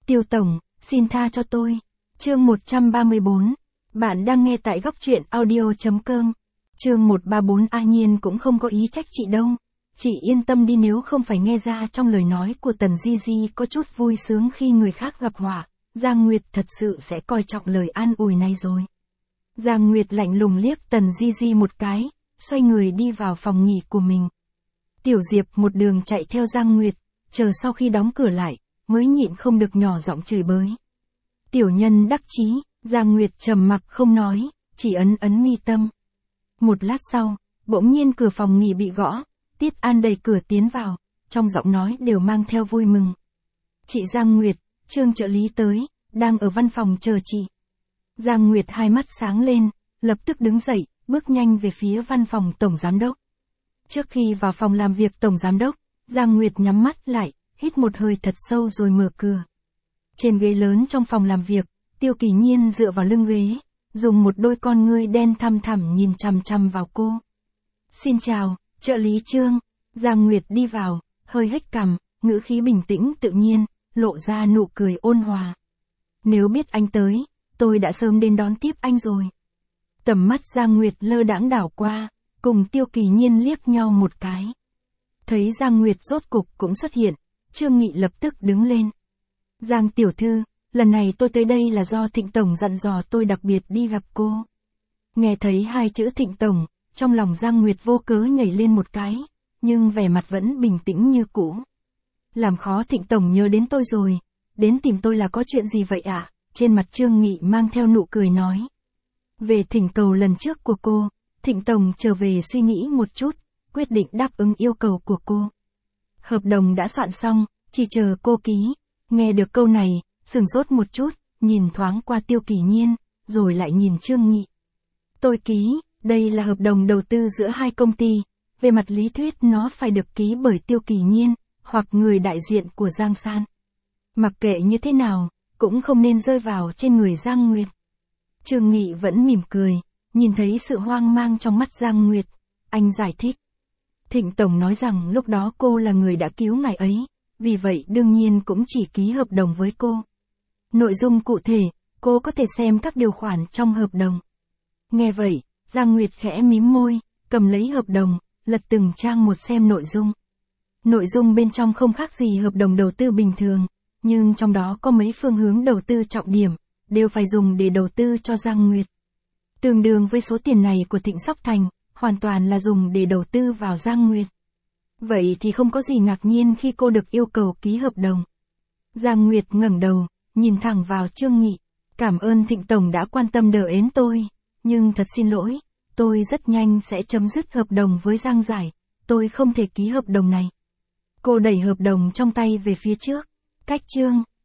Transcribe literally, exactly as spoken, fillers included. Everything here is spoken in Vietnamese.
Tiêu Tổng, xin tha cho tôi. Chương một trăm ba mươi bốn. Bạn đang nghe tại góc truyện audio chấm com. Chương một trăm ba mươi bốn. A Nhiên cũng không có ý trách chị đâu. Chị yên tâm đi, nếu không phải nghe ra trong lời nói của Tần Di Di có chút vui sướng khi người khác gặp họa, Giang Nguyệt thật sự sẽ coi trọng lời an ủi này rồi. Giang Nguyệt lạnh lùng liếc Tần Di Di một cái, xoay người đi vào phòng nghỉ của mình. Tiểu Diệp một đường chạy theo Giang Nguyệt, chờ sau khi đóng cửa lại, mới nhịn không được nhỏ giọng chửi bới. Tiểu nhân đắc chí. Giang Nguyệt trầm mặc không nói, chỉ ấn ấn mi tâm. Một lát sau, bỗng nhiên cửa phòng nghỉ bị gõ, Tiết An đẩy cửa tiến vào, trong giọng nói đều mang theo vui mừng. Chị Giang Nguyệt, Trương trợ lý tới, đang ở văn phòng chờ chị. Giang Nguyệt hai mắt sáng lên, lập tức đứng dậy, bước nhanh về phía văn phòng tổng giám đốc. Trước khi vào phòng làm việc tổng giám đốc, Giang Nguyệt nhắm mắt lại, hít một hơi thật sâu rồi mở cửa. Trên ghế lớn trong phòng làm việc, Tiêu Kỳ Nhiên dựa vào lưng ghế, dùng một đôi con ngươi đen thăm thẳm nhìn chằm chằm vào cô. Xin chào, trợ lý Trương. Giang Nguyệt đi vào, hơi hếch cằm, ngữ khí bình tĩnh tự nhiên, lộ ra nụ cười ôn hòa. Nếu biết anh tới, tôi đã sớm đến đón tiếp anh rồi. Tầm mắt Giang Nguyệt lơ đãng đảo qua, cùng Tiêu Kỳ Nhiên liếc nhau một cái. Thấy Giang Nguyệt rốt cục cũng xuất hiện, Trương Nghị lập tức đứng lên. Giang tiểu thư, lần này tôi tới đây là do Thịnh Tổng dặn dò tôi đặc biệt đi gặp cô. Nghe thấy hai chữ Thịnh Tổng, trong lòng Giang Nguyệt vô cớ nhảy lên một cái, nhưng vẻ mặt vẫn bình tĩnh như cũ. Làm khó Thịnh Tổng nhớ đến tôi rồi, đến tìm tôi là có chuyện gì vậy ạ? À? Trên mặt Trương Nghị mang theo nụ cười nói. Về thỉnh cầu lần trước của cô, Thịnh Tổng trở về suy nghĩ một chút, quyết định đáp ứng yêu cầu của cô. Hợp đồng đã soạn xong, chỉ chờ cô ký. Nghe được câu này, sửng sốt một chút, nhìn thoáng qua Tiêu Kỳ Nhiên, rồi lại nhìn Trương Nghị. Tôi ký, đây là hợp đồng đầu tư giữa hai công ty, về mặt lý thuyết nó phải được ký bởi Tiêu Kỳ Nhiên, hoặc người đại diện của Giang San. Mặc kệ như thế nào, cũng không nên rơi vào trên người Giang Nguyệt. Trương Nghị vẫn mỉm cười, nhìn thấy sự hoang mang trong mắt Giang Nguyệt, anh giải thích. Thịnh Tổng nói rằng lúc đó cô là người đã cứu ngài ấy, vì vậy đương nhiên cũng chỉ ký hợp đồng với cô. Nội dung cụ thể, cô có thể xem các điều khoản trong hợp đồng. Nghe vậy, Giang Nguyệt khẽ mím môi, cầm lấy hợp đồng, lật từng trang một xem nội dung. Nội dung bên trong không khác gì hợp đồng đầu tư bình thường, nhưng trong đó có mấy phương hướng đầu tư trọng điểm, đều phải dùng để đầu tư cho Giang Nguyệt. Tương đương với số tiền này của Thịnh Sóc Thành, hoàn toàn là dùng để đầu tư vào Giang Nguyệt. Vậy thì không có gì ngạc nhiên khi cô được yêu cầu ký hợp đồng. Giang Nguyệt ngẩng đầu, nhìn thẳng vào Trương Nghị. Cảm ơn Thịnh Tổng đã quan tâm đỡ ến tôi, nhưng thật xin lỗi, tôi rất nhanh sẽ chấm dứt hợp đồng với Giang Giải, tôi không thể ký hợp đồng này. Cô đẩy hợp đồng trong tay về phía trước. Cách Trương,